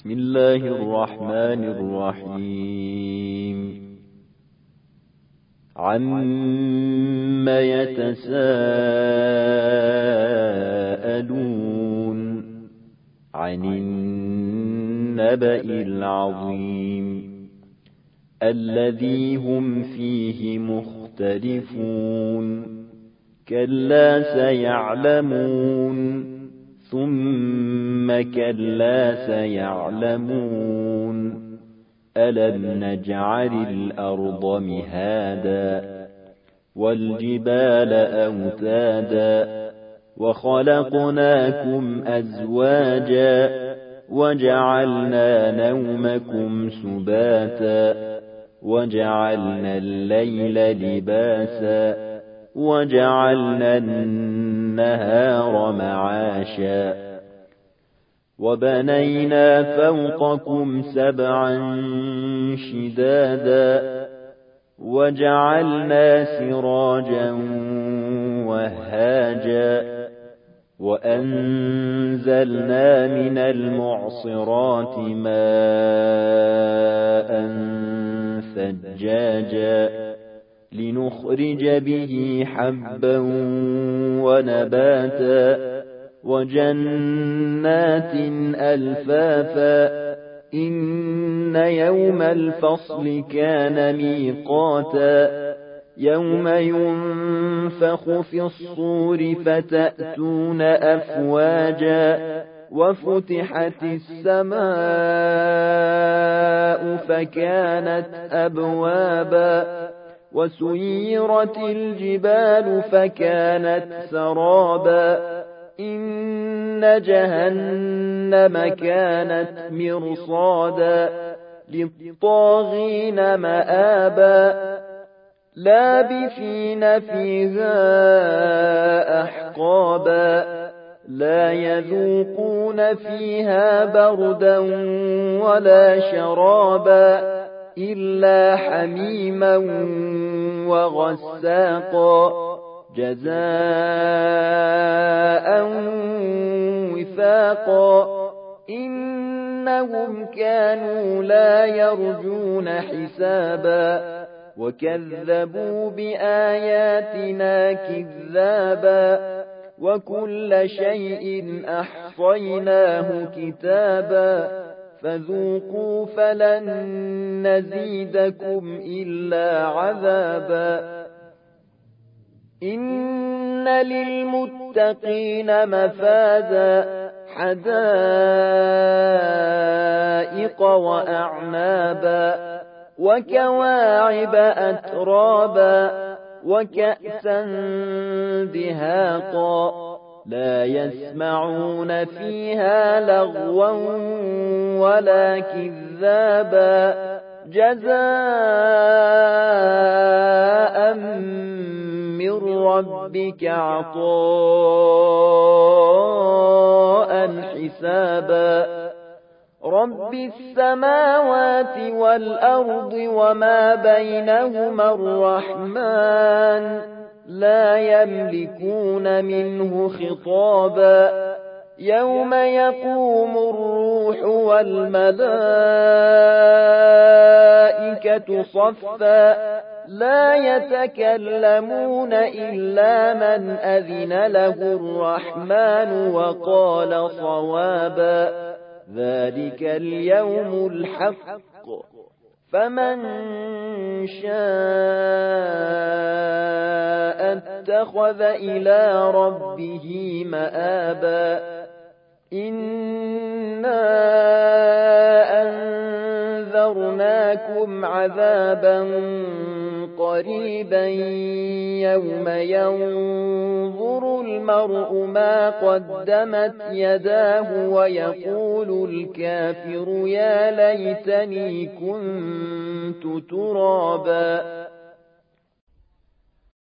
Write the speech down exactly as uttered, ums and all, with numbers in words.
بسم الله الرحمن الرحيم عَمَّ يتساءلون عن النبأ العظيم الذي هم فيه مختلفون كلا سيعلمون ثم كلا سيعلمون ألم نجعل الأرض مهادا والجبال أوتادا وخلقناكم أزواجا وجعلنا نومكم سباتا وجعلنا الليل لباسا وجعلنا النهار معاشا وبنينا فوقكم سبعا شدادا وجعلنا سراجا وهاجا وأنزلنا من المعصرات ماء ثجاجا لنخرج به حبا ونباتا وجنات ألفافا إن يوم الفصل كان ميقاتا يوم ينفخ في الصور فتأتون أفواجا وفتحت السماء فكانت أبوابا وسيرت الجبال فكانت سرابا إن جهنم كانت مرصادا للطاغين مآبا لابثين فيها أحقابا لا يذوقون فيها بردا ولا شرابا إلا حميما وغساقا جزاء وفاقا إنهم كانوا لا يرجون حسابا وكذبوا بآياتنا كذابا وكل شيء أحصيناه كتابا فذوقوا فلن نزيدكم إلا عذابا إن للمتقين مفازا حدائق وأعنابا وكواعب أترابا وكأسا دهاقا لا يسمعون فيها لغوا ولا كذابا جزاء من ربك عطاء حسابا رب السماوات والأرض وما بينهما الرحمن لا يملكون منه خطابا يوم يقوم الروح والملائكة صفا لا يتكلمون إلا من أذن له الرحمن وقال صوابا ذلك اليوم الحق فمن شاء اتخذ إلى ربه مآبا إنا أنذرناكم عذابا قريبا يوم ينظر المرء ما قدمت يداه ويقول الكافر يا ليتني كنت ترابا